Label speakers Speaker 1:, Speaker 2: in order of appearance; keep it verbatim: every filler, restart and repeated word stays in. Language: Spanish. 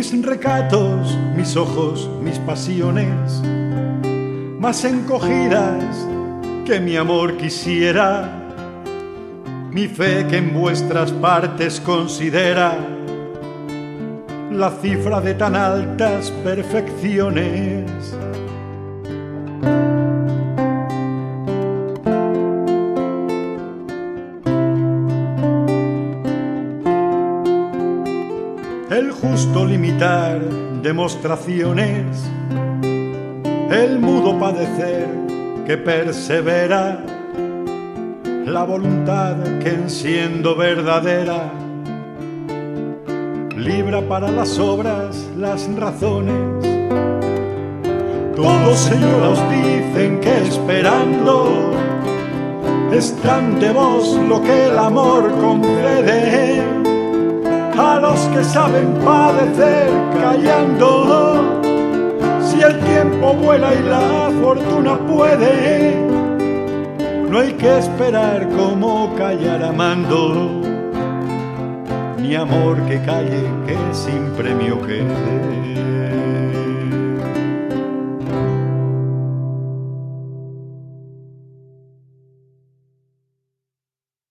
Speaker 1: mis recatos, mis ojos, mis pasiones, más encogidas que mi amor quisiera, mi fe que en vuestras partes considera la cifra de tan altas perfecciones. El justo limitar demostraciones, el mudo padecer que persevera, la voluntad que en siendo verdadera libra para las obras las razones. Todos ellos os dicen que esperando están de vos lo que el amor concede a los que saben padecer callando. Si el tiempo vuela y la fortuna puede, no hay que esperar como callar amando, ni amor que calle que sin premio quede.